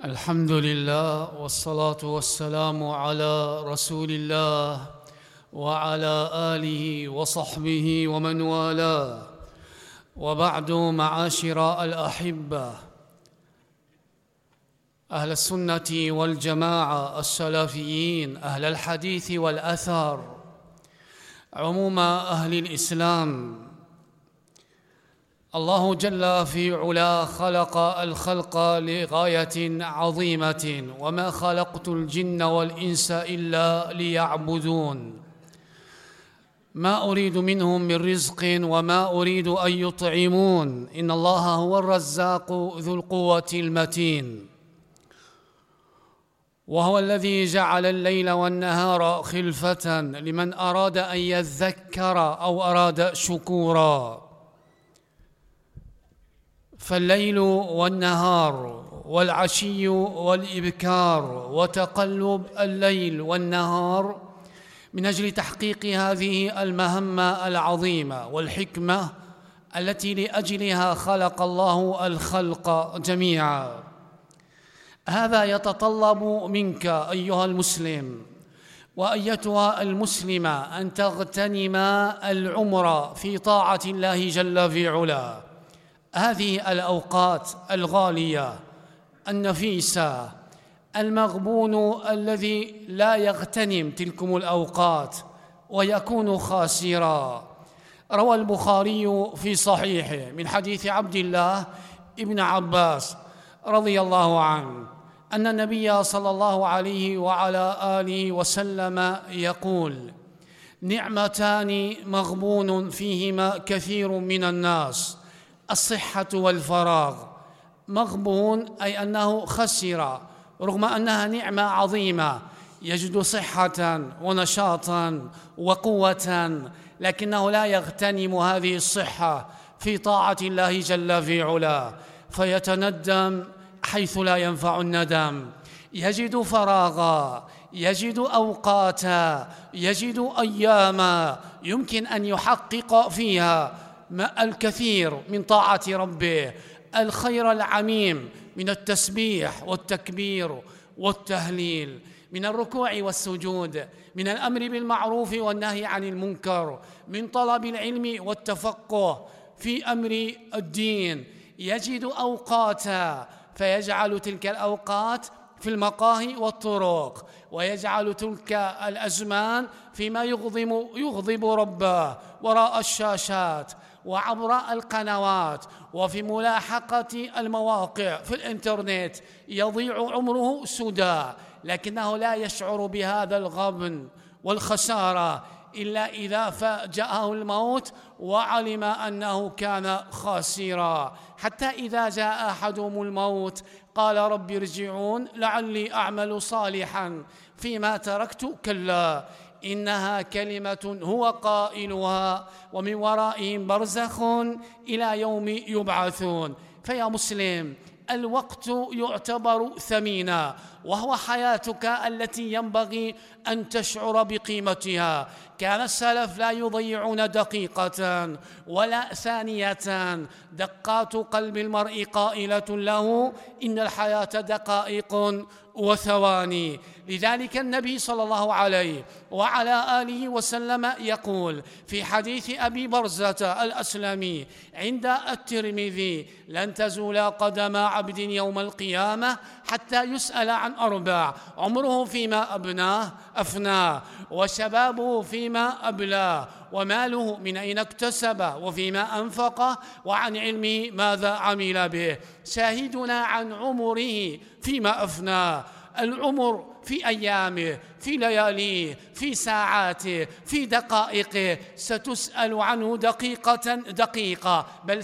الحمد لله والصلاة والسلام على رسول الله وعلى آله وصحبه ومن والاه، وبعد. معاشر الأحبة، أهل السنة والجماعة السلفيين، أهل الحديث والأثر، عموم أهل الإسلام، الله جل في علا خلق الخلق لغاية عظيمة، وما خلقت الجن والإنس إلا ليعبدون، ما أريد منهم من رزق وما أريد أن يطعمون، إن الله هو الرزاق ذو القوة المتين، وهو الذي جعل الليل والنهار خلفة لمن أراد أن يذكر أو أراد شكورا. فالليل والنهار والعشي والإبكار وتقلب الليل والنهار من أجل تحقيق هذه المهمة العظيمة والحكمة التي لأجلها خلق الله الخلق جميعا. هذا يتطلب منك أيها المسلم وأيتها المسلمة أن تغتنم العمر في طاعة الله جل في علا. هذه الأوقات الغالية النفيسة، المغبون الذي لا يغتنم تلكم الأوقات ويكون خاسرا. روى البخاري في صحيحه من حديث عبد الله ابن عباس رضي الله عنه أن النبي صلى الله عليه وعلى آله وسلم يقول: نعمتان مغبون فيهما كثير من الناس، الصحة والفراغ. مغبون أي أنه خسر، رغم أنها نعمة عظيمة، يجد صحة ونشاطا وقوة، لكنه لا يغتنم هذه الصحة في طاعة الله جل في علا، فيتندم حيث لا ينفع الندم. يجد فراغا، يجد أوقاتا، يجد أياما يمكن أن يحقق فيها الكثير من طاعة ربه، الخير العميم من التسبيح والتكبير والتهليل، من الركوع والسجود، من الأمر بالمعروف والنهي عن المنكر، من طلب العلم والتفقه في أمر الدين. يجد أوقاتا فيجعل تلك الأوقات في المقاهي والطرق، ويجعل تلك الأزمان فيما يغضب ربه وراء الشاشات وعبر القنوات وفي ملاحقة المواقع في الإنترنت. يضيع عمره سدى، لكنه لا يشعر بهذا الغبن والخسارة إلا إذا فاجأه الموت وعلم أنه كان خاسرا، حتى إذا جاء أحدهم الموت قال: رب ارجعون لعلي أعمل صالحا فيما تركت. كلا، إنها كلمة هو قائلها ومن ورائهم برزخ إلى يوم يبعثون. فيا مسلم، الوقت يعتبر ثمينا، وهو حياتك التي ينبغي أن تشعر بقيمتها. كان السلف لا يضيعون دقيقة ولا ثانية. دقات قلب المرء قائلة له: إن الحياة دقائق وثواني. لذلك النبي صلى الله عليه وعلى آله وسلم يقول في حديث أبي برزة الأسلمي عند الترمذي: لن تزول قدم عبد يوم القيامة حتى يسأل عن أربع: عمره فيما أفناه، وشبابه فيما أبلاه، وماله من أين اكتسبه، وفيما أنفقه، وعن علمه ماذا عمل به. شاهدنا عن عمره فيما أفناه. العمر في أيامه، في لياليه، في ساعاته، في دقائقه، ستسأل عنه دقيقة بل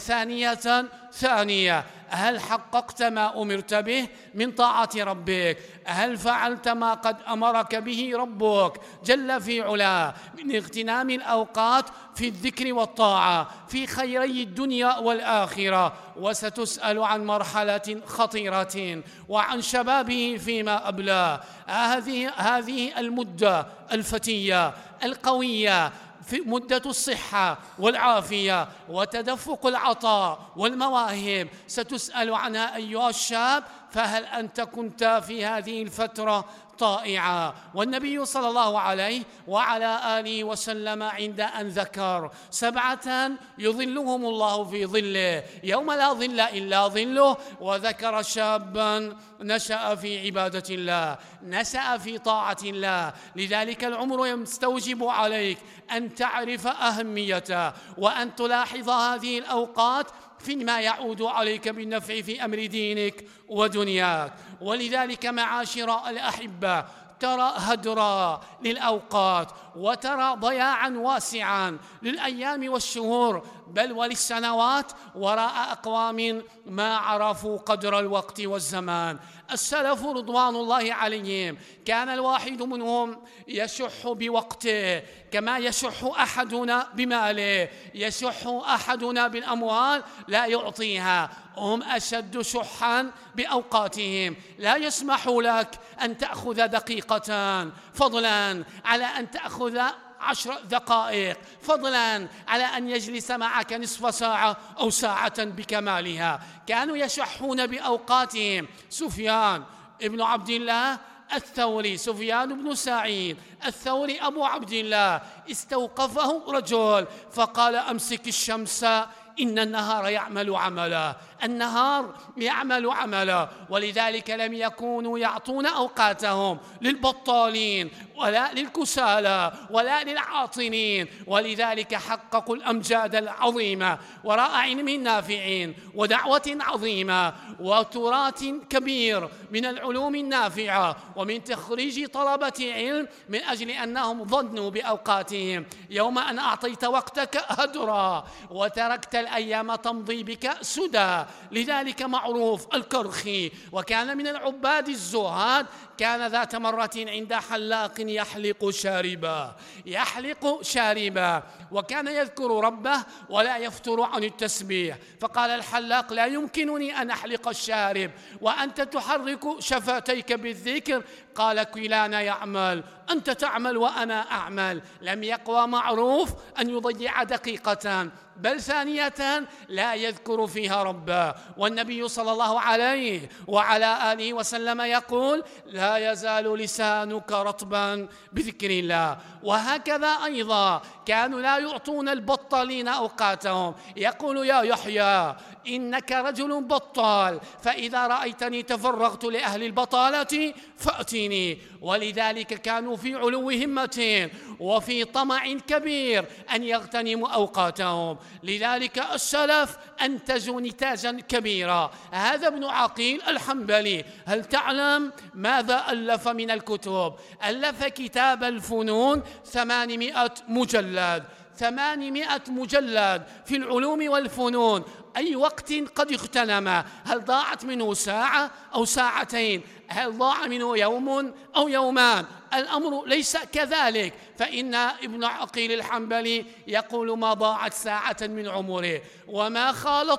ثانية. هل حققت ما أمرت به من طاعة ربك؟ هل فعلت ما قد أمرك به ربك جل في علاه من اغتنام الأوقات في الذكر والطاعة في خيري الدنيا والآخرة؟ وستسأل عن مرحلة خطيرة وعن شبابه فيما أبلاه. هذه المدة الفتية القوية في مدة الصحة والعافية وتدفق العطاء والمواهب ستسأل عنها أيها الشاب فهل أنت كنت في هذه الفترة طائعا؟ والنبي صلى الله عليه وعلى آله وسلم عند أن ذكر 7 يظلهم الله في ظله يوم لا ظل إلا ظله، وذكر شابا نشأ في عبادة الله، نشأ في طاعة الله. لذلك العمر يستوجب عليك أن تعرف أهميته، وأن تلاحظ هذه الأوقات فيما يعود عليك بالنفع في أمر دينك ودنياك. ولذلك معاشر الأحبة، ترى هدرا للأوقات، وترى ضياعا واسعا للأيام والشهور بل وللسنوات وراء أقوام ما عرفوا قدر الوقت والزمان. السلف رضوان الله عليهم كان الواحد منهم يشح بوقته كما يشح أحدنا بماله، يشح أحدنا بالأموال لا يعطيها، هم أشد شحا بأوقاتهم. لا يسمح لك أن تأخذ دقيقة فضلا على أن تأخذ 10 دقائق، فضلا على أن يجلس معك نصف ساعة أو ساعة بكمالها. كانوا يشحون بأوقاتهم. سفيان ابن عبد الله الثوري، سفيان بن سعيد الثوري أبو عبد الله، استوقفه رجل فقال: أمسك الشمس إن النهار يعمل عملا، النهار يعمل عملا. ولذلك لم يكونوا يعطون أوقاتهم للبطالين ولا للكسالى ولا للعاطلين، ولذلك حققوا الأمجاد العظيمة وراء علم نافع ودعوة عظيمة وتراث كبير من العلوم النافعة ومن تخريج طلبة علم، من أجل أنهم ظنوا بأوقاتهم. يوم أن أعطيت وقتك هدرا وتركت الأيام تمضي بك سدى. لذلك معروف الكرخي، وكان من العباد الزهاد، كان ذات مرة عند حلاق يحلق شاربا، وكان يذكر ربه ولا يفتر عن التسبيح. فقال الحلاق: لا يمكنني أن أحلق الشارب وأنت تحرك شفتيك بالذكر. قال: كلانا يعمل، أنت تعمل وأنا أعمل. لم يقوى معروف أن يضيع دقيقة، بل ثانية لا يذكر فيها ربه. والنبي صلى الله عليه وعلى آله وسلم يقول: لا يزال لسانك رطبا بذكر الله. وهكذا أيضا كانوا لا يعطون البطالين أوقاتهم. يقول: يا يحيى إنك رجل بطال، فإذا رأيتني تفرغت لأهل البطالة فأتيني. ولذلك كانوا في علو همة وفي طمع كبير أن يغتنموا أوقاتهم. لذلك السلف أنتجوا نتاجا كبيرا. هذا ابن عقيل الحنبلي، هل تعلم ماذا ألف من الكتب؟ ألف كتاب الفنون 800 مجلد، 800 مجلد في العلوم والفنون. أي وقت قد اغتنم؟ هل ضاعت منه ساعة أو ساعتين؟ هل ضاع منه يوم أو يومان؟ الأمر ليس كذلك، فإن ابن عقيل الحنبلي يقول: ما ضاعت ساعة من عمره وما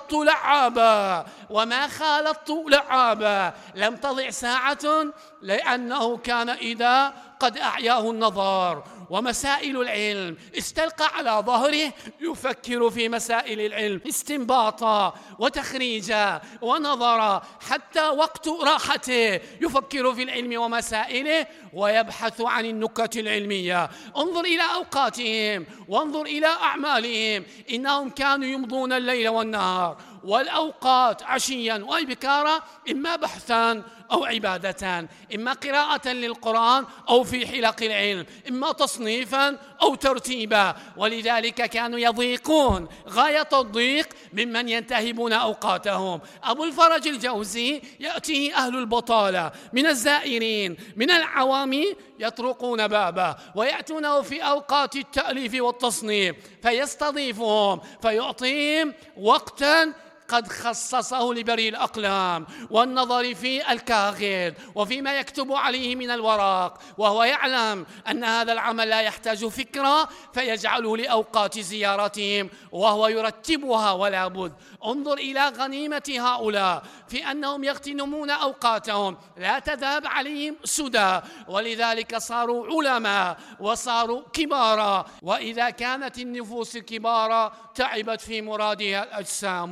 خالطت لعابا لم تضع ساعة، لأنه كان إذا قد أعياه النظر ومسائل العلم استلقى على ظهره يفكر في مسائل العلم استنباطا وتخريجا ونظرا، حتى وقت راحته يفكر في العلم ومسائله ويبحث عن النكت العلمية. انظر إلى أوقاتهم وانظر إلى أعمالهم، إنهم كانوا يمضون الليل والنهار والأوقات عشيا وإبكارا، إما بحثا أو عبادة، إما قراءة للقرآن أو في حلق العلم، إما تصنيفا أو ترتيبا. ولذلك كانوا يضيقون غاية الضيق ممن ينتهبون أوقاتهم. أبو الفرج الجوزي يأتيه أهل البطالة من الزائرين من العوام يطرقون بابه ويأتونه في أوقات التأليف والتصنيف، فيستضيفهم فيعطيهم وقتا قد خصصه لبري الأقلام والنظر في الكاغد وفيما يكتب عليه من الورق، وهو يعلم أن هذا العمل لا يحتاج فكرة فيجعله لأوقات زيارتهم وهو يرتبها ولا بد. انظر إلى غنيمة هؤلاء في أنهم يغتنمون أوقاتهم، لا تذهب عليهم سدى، ولذلك صاروا علماء وصاروا كبارا. وإذا كانت النفوس كبارا تعبت في مرادها الأجسام.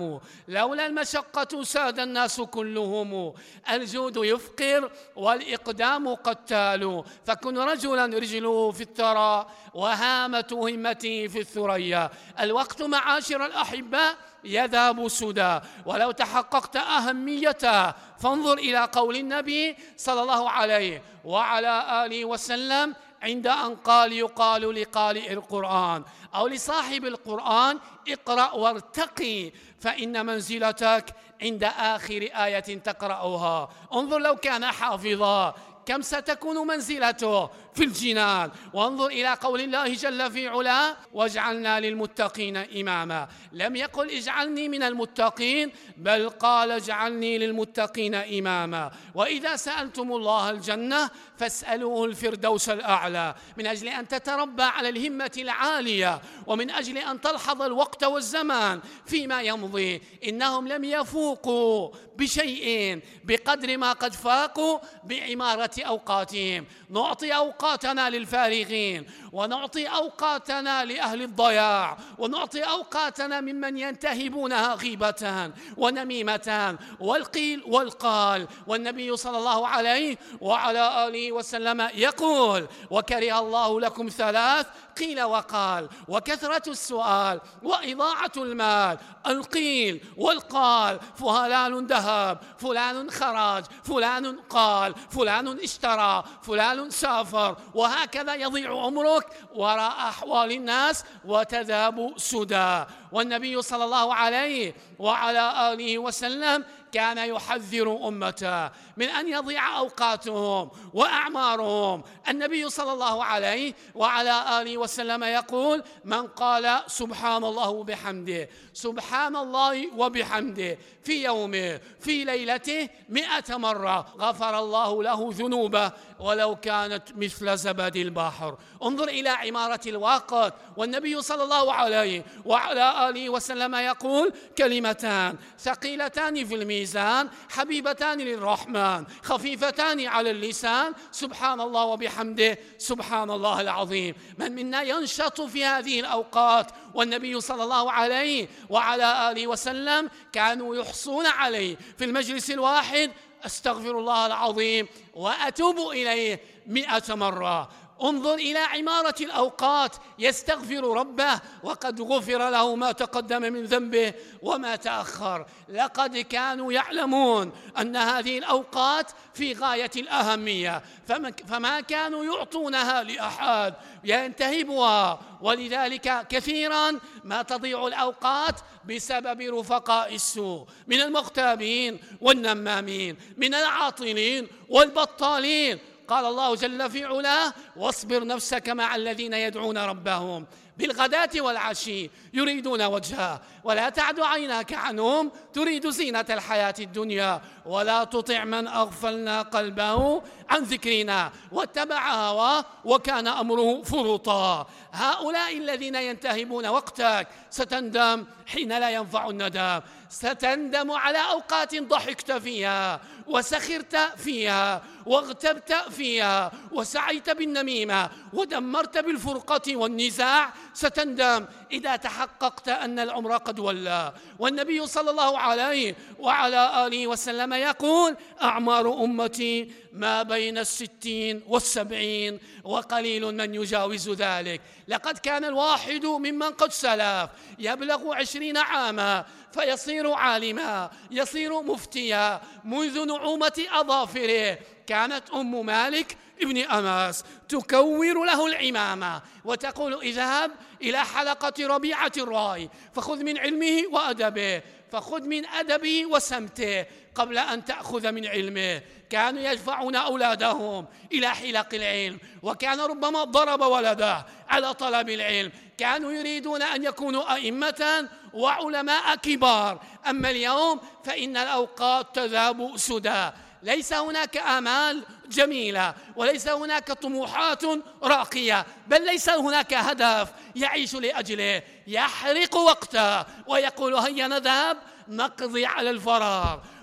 لولا المشقة ساد الناس كلهم. الجود يفقر والإقدام قتال، فكن رجلا رجله في الثرى وهامة همته في الثريا. الوقت معاشر الأحباء يذهب سدى، ولو تحققت أهميته فانظر إلى قول النبي صلى الله عليه وعلى آله وسلم عند أن يقال لقارئ القرآن أو لصاحب القرآن: اقرأ وارتقي فإن منزلتك عند آخر آية تقرأها. انظر لو كان حافظا كم ستكون منزلته في الجنان. وانظر إلى قول الله جل في علاه: واجعلنا للمتقين إماما. لم يقل اجعلني من المتقين، بل قال اجعلني للمتقين إماما. وإذا سألتم الله الجنة فاسألوه الفردوس الأعلى، من أجل أن تتربى على الهمة العالية، ومن أجل أن تلحظ الوقت والزمان فيما يمضي. إنهم لم يفوقوا بشيء بقدر ما قد فاقوا بعمارة أوقاتهم. نعطي أوقاتنا للفارغين، ونعطي أوقاتنا لأهل الضياع، ونعطي أوقاتنا ممن ينتهبونها غيبة ونميمة والقيل والقال. والنبي صلى الله عليه وعلى آله وسلم يقول: وكره الله لكم ثلاث: قيل وقال، وكثرة السؤال، وإضاعة المال. القيل والقال: فلان ذهب، فلان خرج، فلان قال، فلان اشترى، فلان سافر، وهكذا يضيع عمرك وراء أحوال الناس وتذهب سدى. والنبي صلى الله عليه وعلى آله وسلم كان يحذر أمته من أن يضيع أوقاتهم وأعمارهم. النبي صلى الله عليه وعلى آله وسلم يقول: من قال سبحان الله وبحمده، سبحان الله وبحمده في يومه في ليلته 100 مرة، غفر الله له ذنوبه ولو كانت مثل زبد البحر. انظر إلى عمارة الوقت. والنبي صلى الله عليه وعلى آله وسلم يقول: كلمتان ثقيلتان في الميزان حبيبتان للرحمن خفيفتان على اللسان، سبحان الله وبحمده سبحان الله العظيم. من منا ينشط في هذه الأوقات؟ والنبي صلى الله عليه وعلى آله وسلم كانوا يحصون عليه في المجلس الواحد: أستغفر الله العظيم وأتوب إليه 100 مرة. انظر إلى عمارة الأوقات. يستغفر ربه وقد غفر له ما تقدم من ذنبه وما تأخر. لقد كانوا يعلمون أن هذه الأوقات في غاية الأهمية، فما كانوا يعطونها لأحد ينتهبها. ولذلك كثيرا ما تضيع الأوقات بسبب رفقاء السوء من المغتابين والنمامين، من العاطلين والبطالين. قال الله جل في علاه: واصبر نفسك مع الذين يدعون ربهم بالغداة والعشي يريدون وجهه ولا تعد عيناك عنهم تريد زينة الحياة الدنيا ولا تطع من أغفلنا قلبه عن ذكرنا واتبع هواه وكان أمره فرطا. هؤلاء الذين ينتهبون وقتك ستندم حين لا ينفع الندم. ستندم على أوقات ضحكت فيها وسخرت فيها واغتبت فيها وسعيت بالنميمة ودمرت بالفرقة والنزاع. ستندم إذا تحققت أن العمر قد ولى. والنبي صلى الله عليه وعلى آله وسلم يقول: أعمار أمتي ما بين 60 و70 وقليل من يجاوز ذلك. لقد كان الواحد ممن قد سلف يبلغ 20 عاما فيصير عالما، يصير مفتيا منذ نعومة أظافره. كانت أم مالك ابن أنس تكور له العمامة وتقول: اذهب إلى حلقة ربيعة الرأي فخذ من علمه وأدبه، فخذ من أدبه وسمته قبل أن تأخذ من علمه. كانوا يدفعون أولادهم إلى حلق العلم، وكان ربما ضرب ولده على طلب العلم. كانوا يريدون أن يكونوا أئمة وعلماء كبار. أما اليوم فإن الأوقات تذهب سدى. ليس هناك آمال جميلة وليس هناك طموحات راقية، بل ليس هناك هدف يعيش لأجله. يحرق وقته ويقول: هيا نذهب نقضي على الفراغ.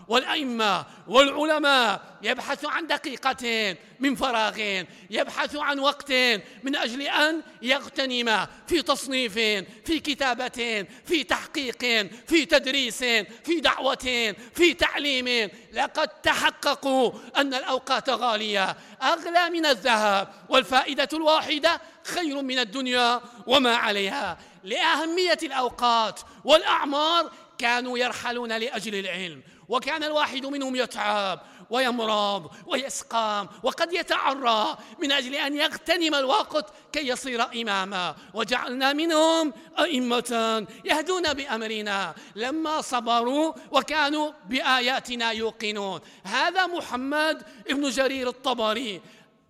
والأئمة والعلماء يبحث عن دقيقة من فراغ، يبحث عن وقت من أجل أن يغتنم في تصنيف، في كتابة، في تحقيق، في تدريس، في دعوة، في تعليم. لقد تحققوا أن الأوقات غالية، أغلى من الذهب، والفائدة الواحدة خير من الدنيا وما عليها. لأهمية الأوقات والأعمار كانوا يرحلون لأجل العلم، وكان الواحد منهم يتعب ويمرض ويسقام وقد يتعرى من أجل أن يغتنم الوقت كي يصير إماما. وجعلنا منهم أئمة يهدون بأمرنا لما صبروا وكانوا بآياتنا يوقنون. هذا محمد بن جرير الطبري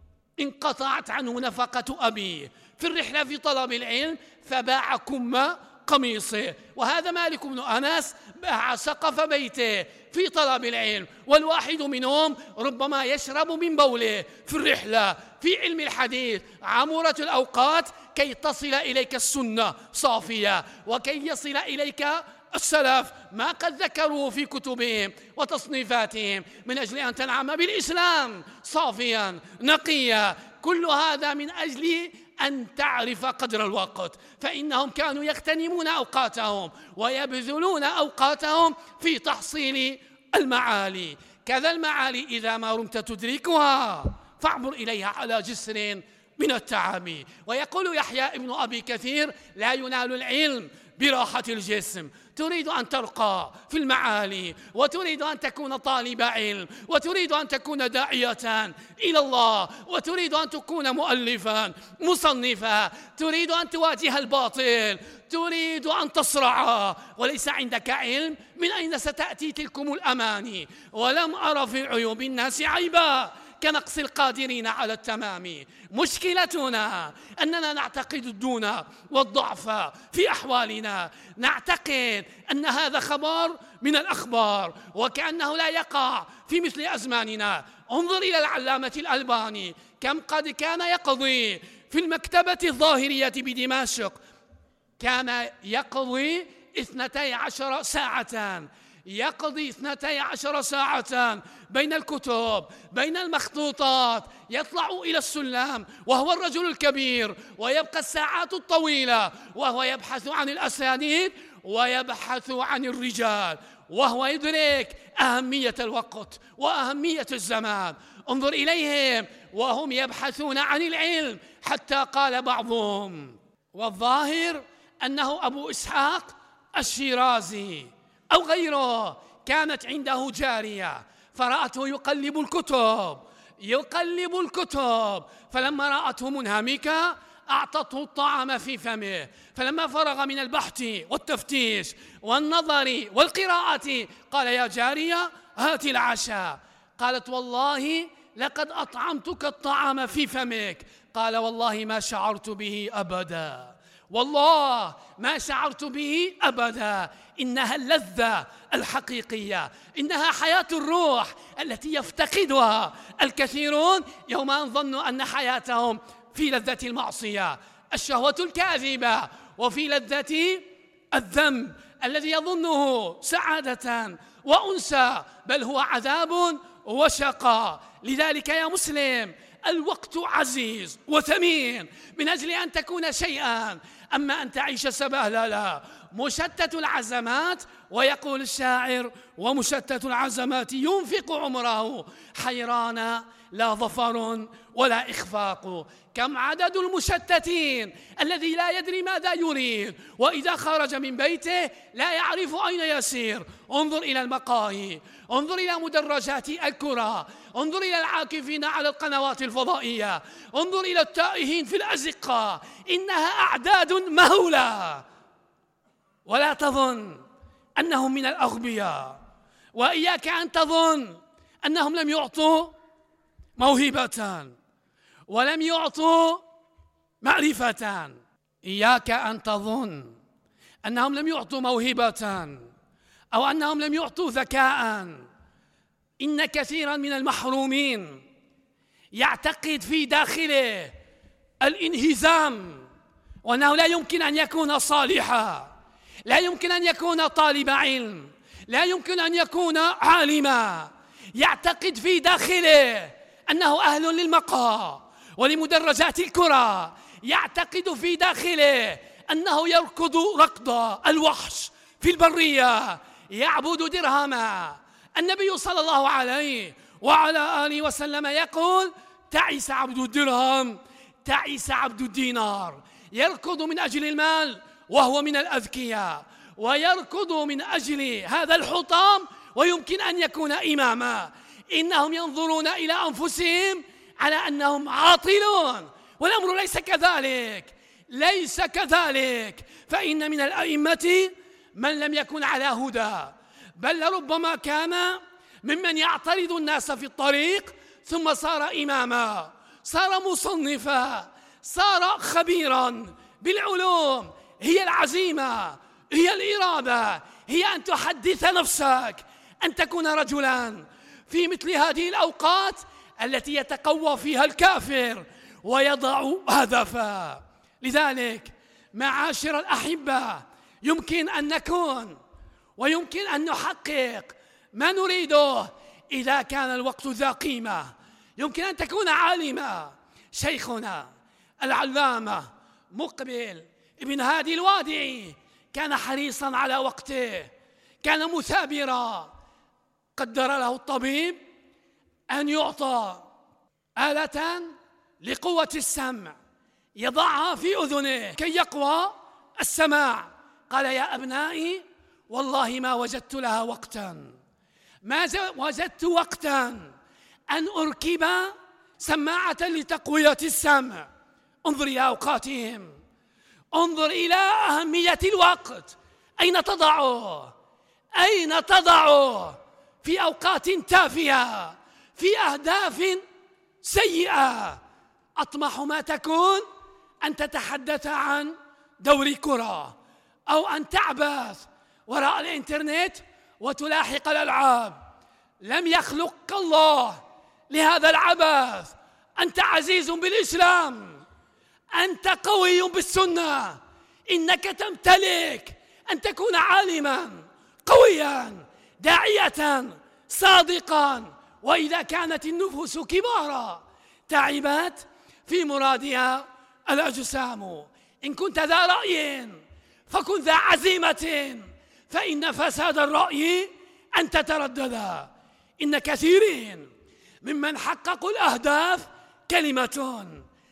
انقطعت عنه نفقة أبيه في الرحلة في طلب العلم فباع كم قميصه، وهذا مالك بن أنس باع سقف بيته في طلب العلم. والواحد منهم ربما يشرب من بوله في الرحلة في علم الحديث. عمرت الأوقات كي تصل إليك السنة صافية، وكي يصل إليك السلف ما قد ذكروه في كتبهم وتصنيفاتهم من أجل أن تنعم بالإسلام صافيا نقيا. كل هذا من أجل أن تعرف قدر الوقت، فإنهم كانوا يغتنمون أوقاتهم ويبذلون أوقاتهم في تحصيل المعالي. كذا المعالي إذا ما رمت تدركها فاعبر إليها على جسر من التعب. ويقول يحيى ابن أبي كثير: لا ينال العلم براحة الجسم. تريد أن ترقى في المعالي، وتريد أن تكون طالب علم، وتريد أن تكون داعية إلى الله، وتريد أن تكون مؤلفا مصنفا، تريد أن تواجه الباطل، تريد أن تصرع وليس عندك علم، من أين ستأتي تلكم الأماني؟ ولم أرى في عيوب الناس عيبا كنقص القادرين على التمام. مشكلتنا أننا نعتقد الدون والضعف في أحوالنا، نعتقد أن هذا خبر من الأخبار وكأنه لا يقع في مثل أزماننا. انظر إلى العلامة الألباني كم قد كان يقضي في المكتبة الظاهرية بدمشق، كان يقضي 12 ساعة، يقضي 12 ساعة بين الكتب، بين المخطوطات، يطلع إلى السلم وهو الرجل الكبير، ويبقى الساعات الطويلة وهو يبحث عن الأسانيد ويبحث عن الرجال، وهو يدرك أهمية الوقت وأهمية الزمان. انظر إليهم وهم يبحثون عن العلم، حتى قال بعضهم، والظاهر أنه أبو إسحاق الشيرازي أو غيره، كانت عنده جارية فرأته يقلب الكتب، فلما رأته منهمكة أعطته الطعام في فمه، فلما فرغ من البحث والتفتيش والنظر والقراءة قال: يا جارية هات العشاء. قالت: والله لقد أطعمتك الطعام في فمك. قال: والله ما شعرت به أبدا، والله ما شعرت به أبدا. إنها اللذة الحقيقية، إنها حياة الروح التي يفتقدها الكثيرون يوم أن ظنوا أن حياتهم في لذة المعصية، الشهوة الكاذبة، وفي لذة الذنب الذي يظنه سعادة وأنسى، بل هو عذاب وشقاء. لذلك يا مسلم الوقت عزيز وثمين من أجل أن تكون شيئا، أما أن تعيش سبهللا لا، مشتت العزمات. ويقول الشاعر: ومشتت العزمات ينفق عمره حيران لا ظفر ولا إخفاق. كم عدد المشتتين الذي لا يدري ماذا يريد، وإذا خرج من بيته لا يعرف أين يسير. انظر إلى المقاهي، انظر إلى مدرجات الكرة، انظر إلى العاكفين على القنوات الفضائية، انظر إلى التائهين في الأزقة، إنها أعداد مهولة. ولا تظن أنهم من الأغبياء، وإياك أن تظن أنهم لم يعطوا موهبة ولم يعطوا معرفة. إياك أن تظن أنهم لم يعطوا موهبة أو أنهم لم يعطوا ذكاء. إن كثيرا من المحرومين يعتقد في داخله الانهزام، وأنه لا يمكن أن يكون صالحا، لا يمكن أن يكون طالب علم، لا يمكن أن يكون عالما يعتقد في داخله أنه أهل للمقهى ولمدرجات الكرة، يعتقد في داخله أنه يركض ركض الوحش في البرية، يعبد درهما. النبي صلى الله عليه وعلى آله وسلم يقول: تعس عبد الدرهم، تعس عبد الدينار. يركض من أجل المال وهو من الأذكياء، ويركض من أجل هذا الحطام ويمكن أن يكون إماما. إنهم ينظرون إلى أنفسهم على أنهم عاطلون، والأمر ليس كذلك، ليس كذلك. فإن من الأئمة من لم يكن على هدى، بل لربما كان ممن يعترض الناس في الطريق ثم صار إماما، صار مصنفا، صار خبيرا بالعلوم. هي العزيمة، هي الإرادة، هي أن تحدث نفسك أن تكون رجلا في مثل هذه الأوقات التي يتقوى فيها الكافر ويضع هدفا. لذلك معاشر الأحبة، يمكن أن نكون ويمكن أن نحقق ما نريده إذا كان الوقت ذا قيمة. يمكن أن تكون عالما. شيخنا العلامة مقبل ابن هادي الوادعي كان حريصا على وقته، كان مثابرا. قدر له الطبيب أن يعطى آلة لقوة السمع يضعها في أذنه كي يقوى السماع. قال: يا أبنائي، والله ما وجدت لها وقتا، ما وجدت وقتا أن أركب سماعة لتقوية السمع. انظر إلى أوقاتهم، انظر إلى أهمية الوقت. أين تضعه؟ أين تضعه؟ في أوقات تافهة، في أهداف سيئة. أطمح ما تكون أن تتحدث عن دوري كرة، أو أن تعبث وراء الإنترنت وتلاحق الألعاب. لم يخلقك الله لهذا العبث. أنت عزيز بالإسلام، أنت قوي بالسنة، إنك تمتلك أن تكون عالما قويا داعية صادقا. وإذا كانت النفوس كبارا تعبت في مرادها الأجسام. إن كنت ذا رأي فكن ذا عزيمة، فإن فساد الرأي أن تتردد. إن كثيرين ممن حققوا الأهداف كلمة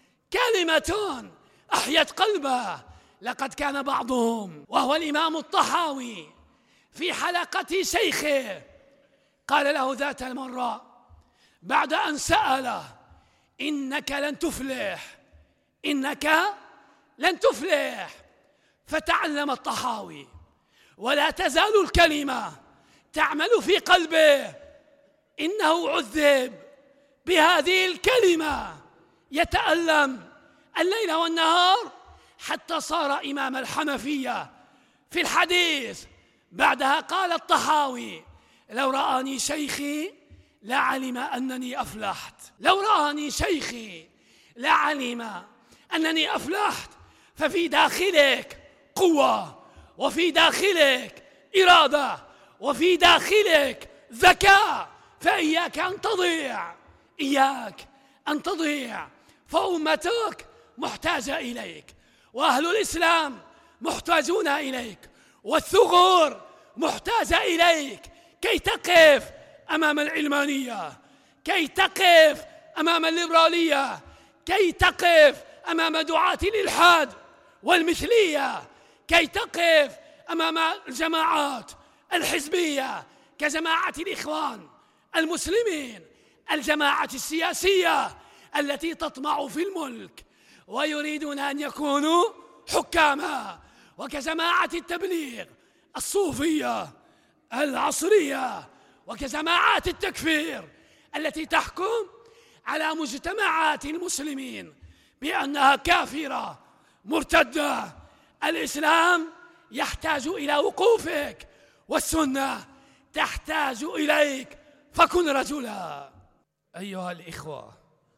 أحيت قلبه. لقد كان بعضهم وهو الإمام الطحاوي في حلقة شيخه قال له ذات المرة بعد أن سأله: إنك لن تفلح، إنك لن تفلح. فتعلم الطحاوي ولا تزال الكلمة تعمل في قلبه. إنه عذب بهذه الكلمة، يتألم الليل والنهار حتى صار إمام الحنفية في الحديث. بعدها قال الطحاوي: لو رآني شيخي لعلم أنني أفلحت، لو رآني شيخي لعلم أنني أفلحت. ففي داخلك قوة، وفي داخلك إرادة، وفي داخلك ذكاء. فإياك أن تضيع، إياك أن تضيع. فأمتك محتاجة إليك، وأهل الإسلام محتاجون إليك، والثغور محتاجة إليك كي تقف أمام العلمانية، كي تقف أمام الليبرالية، كي تقف أمام دعاة الإلحاد والمثلية، كي تقف أمام الجماعات الحزبية كجماعة الإخوان المسلمين، الجماعة السياسية التي تطمع في الملك ويريدون أن يكونوا حكاما، وكجماعة التبليغ الصوفية العصرية، وكجماعات التكفير التي تحكم على مجتمعات المسلمين بأنها كافرة مرتدة. الإسلام يحتاج إلى وقوفك، والسنة تحتاج إليك، فكن رجلا. أيها الإخوة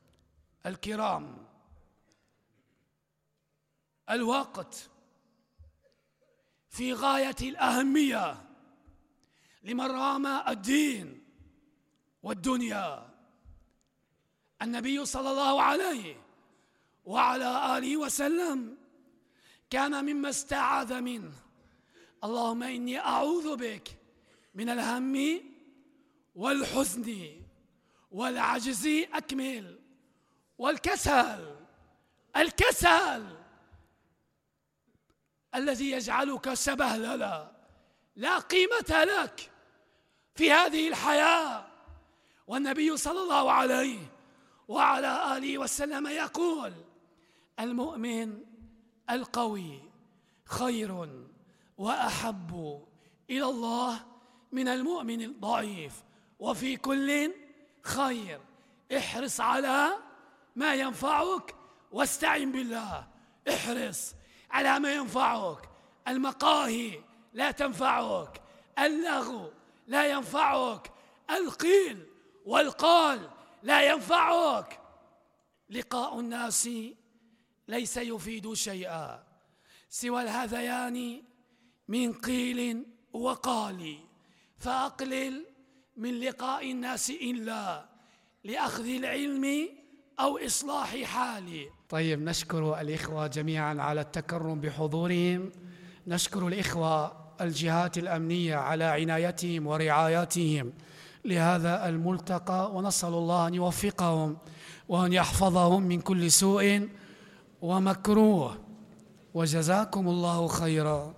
الكرام، الوقت في غاية الأهمية. لمن رام الدين والدنيا. النبي صلى الله عليه وعلى آله وسلم كان مما استعاذ منه: اللهم إني أعوذ بك من الهم والحزن والعجز أكمل والكسل، الكسل الذي يجعلك سبهللا لا قيمة لك في هذه الحياة. والنبي صلى الله عليه وعلى آله وسلم يقول: المؤمن القوي خير وأحب إلى الله من المؤمن الضعيف، وفي كل خير. احرص على ما ينفعك واستعن بالله. احرص على ما ينفعك. المقاهي لا تنفعك، اللغو لا ينفعك، القيل والقال لا ينفعك. لقاء الناس ليس يفيد شيئا سوى الهذيان من قيل وقال، فأقلل من لقاء الناس إلا لأخذ العلم أو إصلاح حالي. طيب، نشكر الإخوة جميعا على التكرم بحضورهم. نشكر الإخوة الجهات الأمنية على عنايتهم ورعايتهم لهذا الملتقى، ونسأل الله أن يوفقهم وأن يحفظهم من كل سوء ومكروه، وجزاكم الله خيرا.